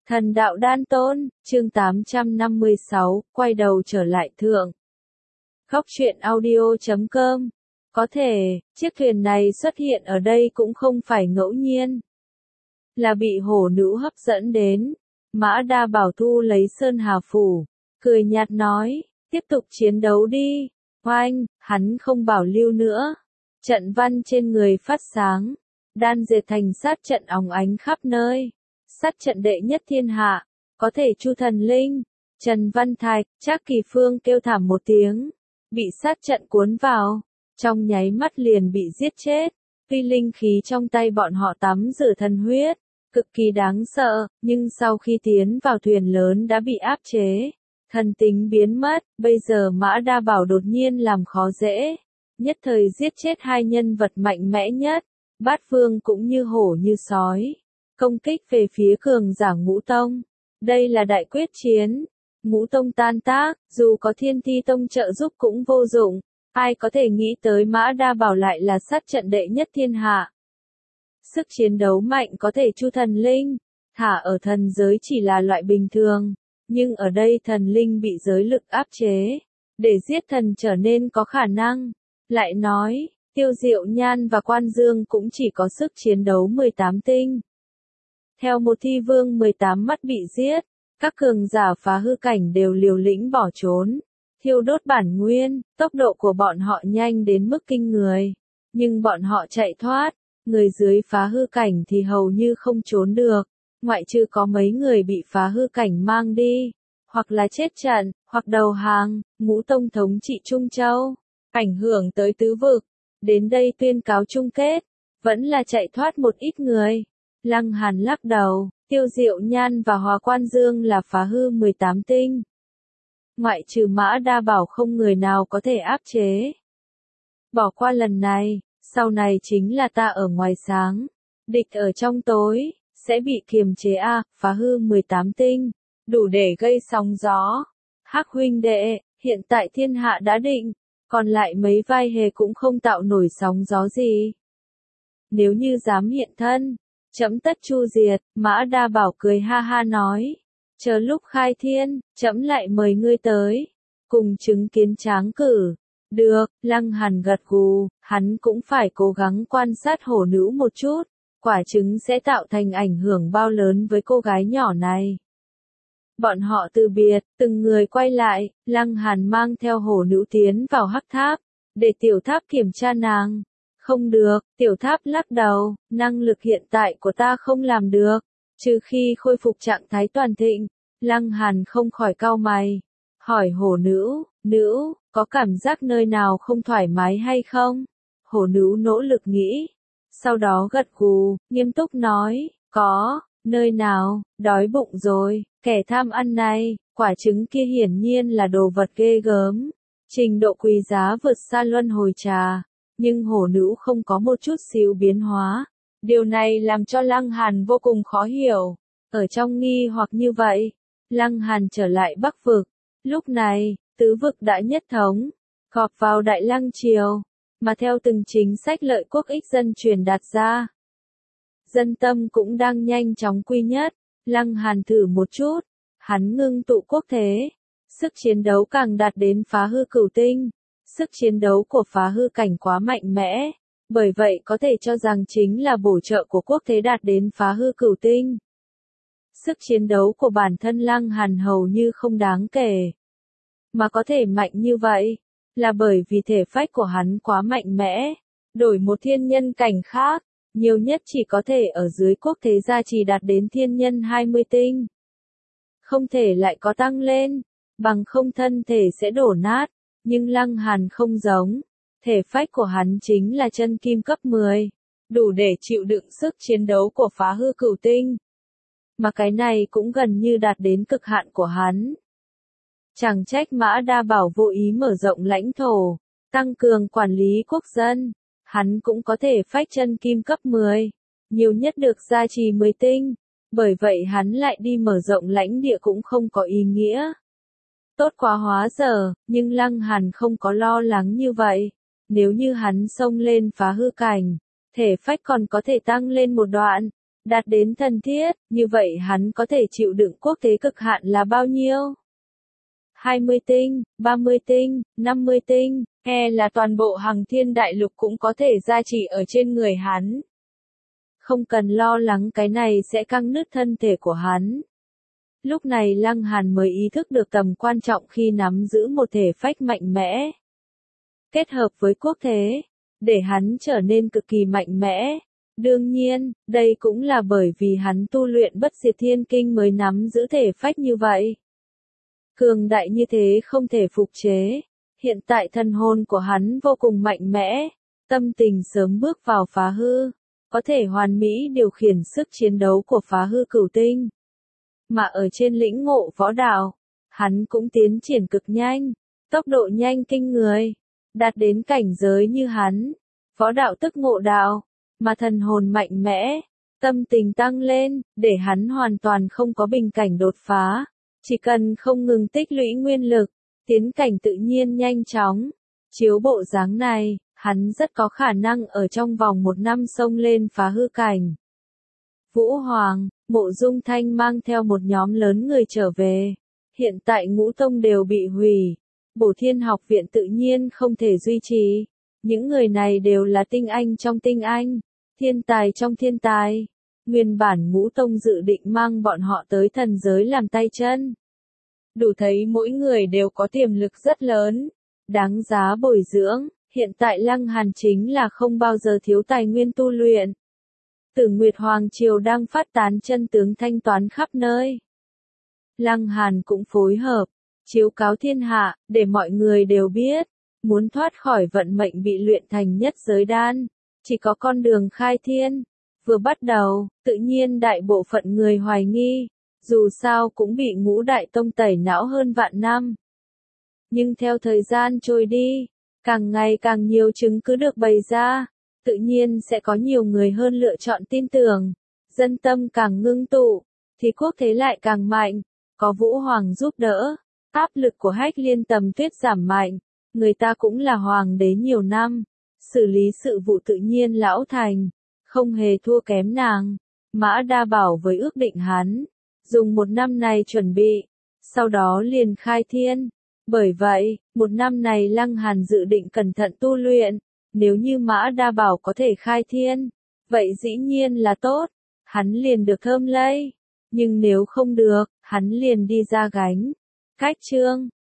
Thần đạo đan tôn, chương 856, quay đầu trở lại thượng. Góc truyện audio.com. Có thể, chiếc thuyền này xuất hiện ở đây cũng không phải ngẫu nhiên. Là bị hổ nữ hấp dẫn đến. Mã Đa Bảo thu lấy Sơn Hà Phủ, cười nhạt nói, tiếp tục chiến đấu đi. Oanh, hắn không bảo lưu nữa. Trận văn trên người phát sáng. Đan dệt thành sát trận óng ánh khắp nơi. Sát trận đệ nhất thiên hạ, có thể Chu Thần Linh, Trần Văn Thạch, Trác Kỳ Phương kêu thảm một tiếng, bị sát trận cuốn vào, trong nháy mắt liền bị giết chết. Tuy linh khí trong tay bọn họ tắm rửa thần huyết, cực kỳ đáng sợ, nhưng sau khi tiến vào thuyền lớn đã bị áp chế, thần tính biến mất. Bây giờ Mã Đa Bảo đột nhiên làm khó dễ, nhất thời giết chết hai nhân vật mạnh mẽ nhất. Bát Vương cũng như hổ như sói, công kích về phía cường giả Ngũ Tông. Đây là đại quyết chiến. Ngũ Tông tan tác, dù có Thiên Thi Tông trợ giúp cũng vô dụng. Ai có thể nghĩ tới Mã Đa Bảo lại là sát trận đệ nhất thiên hạ. Sức chiến đấu mạnh có thể Chu Thần Linh, thả ở thần giới chỉ là loại bình thường. Nhưng ở đây thần linh bị giới lực áp chế, để giết thần trở nên có khả năng. Lại nói, Tiêu Diệu Nhan và Quan Dương cũng chỉ có sức chiến đấu 18 tinh. Theo một thi vương 18 mắt bị giết, các cường giả phá hư cảnh đều liều lĩnh bỏ trốn, thiêu đốt bản nguyên. Tốc độ của bọn họ nhanh đến mức kinh người, nhưng bọn họ chạy thoát, người dưới phá hư cảnh thì hầu như không trốn được, ngoại trừ có mấy người bị phá hư cảnh mang đi, hoặc là chết trận, hoặc đầu hàng. Ngũ Tông thống trị Trung Châu, ảnh hưởng tới tứ vực, đến đây tuyên cáo chung kết, vẫn là chạy thoát một ít người. Lăng Hàn lắc đầu, Tiêu Diệu Nhan và Hòa Quan Dương là phá hư 18 tinh. Ngoại trừ Mã Đa Bảo không người nào có thể áp chế. Bỏ qua lần này, sau này chính là ta ở ngoài sáng, địch ở trong tối, sẽ bị kiềm chế phá hư 18 tinh, đủ để gây sóng gió. Hắc huynh đệ, hiện tại thiên hạ đã định, còn lại mấy vai hề cũng không tạo nổi sóng gió gì. Nếu như dám hiện thân, trẫm tất chu diệt. Mã Đa Bảo cười ha ha nói, chờ lúc khai thiên, trẫm lại mời ngươi tới, cùng chứng kiến tráng cử. Được, Lăng Hàn gật gù, hắn cũng phải cố gắng quan sát hổ nữ một chút, quả chứng sẽ tạo thành ảnh hưởng bao lớn với cô gái nhỏ này. Bọn họ từ biệt, từng người quay lại, Lăng Hàn mang theo hổ nữ tiến vào hắc tháp, để tiểu tháp kiểm tra nàng. Không được, tiểu tháp lắc đầu, năng lực hiện tại của ta không làm được, trừ khi khôi phục trạng thái toàn thịnh. Lăng Hàn không khỏi cau mày, hỏi hổ nữ, có cảm giác nơi nào không thoải mái hay không? Hổ nữ nỗ lực nghĩ, sau đó gật gù, nghiêm túc nói, có, nơi nào, đói bụng rồi, kẻ tham ăn này, quả trứng kia hiển nhiên là đồ vật ghê gớm, trình độ quý giá vượt xa luân hồi trà. Nhưng hổ nữ không có một chút xíu biến hóa. Điều này làm cho Lăng Hàn vô cùng khó hiểu. Ở trong nghi hoặc như vậy, Lăng Hàn trở lại Bắc vực. Lúc này, tứ vực đã nhất thống, gọp vào Đại Lăng Triều, mà theo từng chính sách lợi quốc ích dân truyền đạt ra. Dân tâm cũng đang nhanh chóng quy nhất. Lăng Hàn thử một chút, hắn ngưng tụ quốc thế. Sức chiến đấu càng đạt đến phá hư cửu tinh. Sức chiến đấu của phá hư cảnh quá mạnh mẽ, bởi vậy có thể cho rằng chính là bổ trợ của quốc thế đạt đến phá hư cửu tinh. Sức chiến đấu của bản thân Lăng Hàn hầu như không đáng kể. Mà có thể mạnh như vậy, là bởi vì thể phách của hắn quá mạnh mẽ. Đổi một thiên nhân cảnh khác, nhiều nhất chỉ có thể ở dưới quốc thế gia trì đạt đến thiên nhân 20 tinh. Không thể lại có tăng lên, bằng không thân thể sẽ đổ nát. Nhưng Lăng Hàn không giống, thể phách của hắn chính là chân kim cấp 10, đủ để chịu đựng sức chiến đấu của phá hư cửu tinh. Mà cái này cũng gần như đạt đến cực hạn của hắn. Chẳng trách Mã Đa Bảo vô ý mở rộng lãnh thổ, tăng cường quản lý quốc dân, hắn cũng có thể phách chân kim cấp 10, nhiều nhất được gia trì 10 tinh, bởi vậy hắn lại đi mở rộng lãnh địa cũng không có ý nghĩa. Tốt quá hóa giờ, nhưng Lăng Hàn không có lo lắng như vậy. Nếu như hắn xông lên phá hư cảnh, thể phách còn có thể tăng lên một đoạn. đạt đến thân thiết, như vậy hắn có thể chịu đựng quốc thế cực hạn là bao nhiêu? 20 tinh, 30 tinh, 50 tinh, là toàn bộ Hằng Thiên Đại Lục cũng có thể gia trì ở trên người hắn. Không cần lo lắng cái này sẽ căng nứt thân thể của hắn. Lúc này Lăng Hàn mới ý thức được tầm quan trọng khi nắm giữ một thể phách mạnh mẽ. Kết hợp với quốc thế, để hắn trở nên cực kỳ mạnh mẽ. Đương nhiên, đây cũng là bởi vì hắn tu luyện bất diệt thiên kinh mới nắm giữ thể phách như vậy. Cường đại như thế không thể phục chế. Hiện tại thần hồn của hắn vô cùng mạnh mẽ, tâm tình sớm bước vào phá hư, có thể hoàn mỹ điều khiển sức chiến đấu của phá hư cửu tinh. Mà ở trên lĩnh ngộ võ đạo, hắn cũng tiến triển cực nhanh, tốc độ nhanh kinh người, đạt đến cảnh giới như hắn. Võ đạo tức ngộ đạo, mà thần hồn mạnh mẽ, tâm tình tăng lên, để hắn hoàn toàn không có bình cảnh đột phá. Chỉ cần không ngừng tích lũy nguyên lực, tiến cảnh tự nhiên nhanh chóng. Chiếu bộ dáng này, hắn rất có khả năng ở trong vòng 1 năm xông lên phá hư cảnh. Vũ Hoàng, Mộ Dung Thanh mang theo một nhóm lớn người trở về. Hiện tại ngũ tông đều bị hủy. Bổ Thiên học viện tự nhiên không thể duy trì. Những người này đều là tinh anh trong tinh anh, thiên tài trong thiên tài. Nguyên bản ngũ tông dự định mang bọn họ tới thần giới làm tay chân. Đủ thấy mỗi người đều có tiềm lực rất lớn, đáng giá bồi dưỡng. Hiện tại Lăng Hàn chính là không bao giờ thiếu tài nguyên tu luyện. Tử Nguyệt Hoàng Triều đang phát tán chân tướng thanh toán khắp nơi. Lăng Hàn cũng phối hợp, chiếu cáo thiên hạ, để mọi người đều biết, muốn thoát khỏi vận mệnh bị luyện thành nhất giới đan, chỉ có con đường khai thiên. Vừa bắt đầu, tự nhiên đại bộ phận người hoài nghi, dù sao cũng bị Ngũ Đại Tông tẩy não hơn vạn năm. Nhưng theo thời gian trôi đi, càng ngày càng nhiều chứng cứ được bày ra, tự nhiên sẽ có nhiều người hơn lựa chọn tin tưởng. Dân tâm càng ngưng tụ, thì quốc thế lại càng mạnh, có Vũ Hoàng giúp đỡ, áp lực của Hách Liên Tầm Tuyết giảm mạnh, người ta cũng là hoàng đế nhiều năm, xử lý sự vụ tự nhiên lão thành, không hề thua kém nàng. Mã Đa Bảo với ước định hắn, dùng 1 năm này chuẩn bị, sau đó liền khai thiên. Bởi vậy, 1 năm này Lăng Hàn dự định cẩn thận tu luyện, nếu như Mã Đa Bảo có thể khai thiên, vậy dĩ nhiên là tốt, hắn liền được thơm lây, nhưng nếu không được, hắn liền đi ra gánh. Cách chương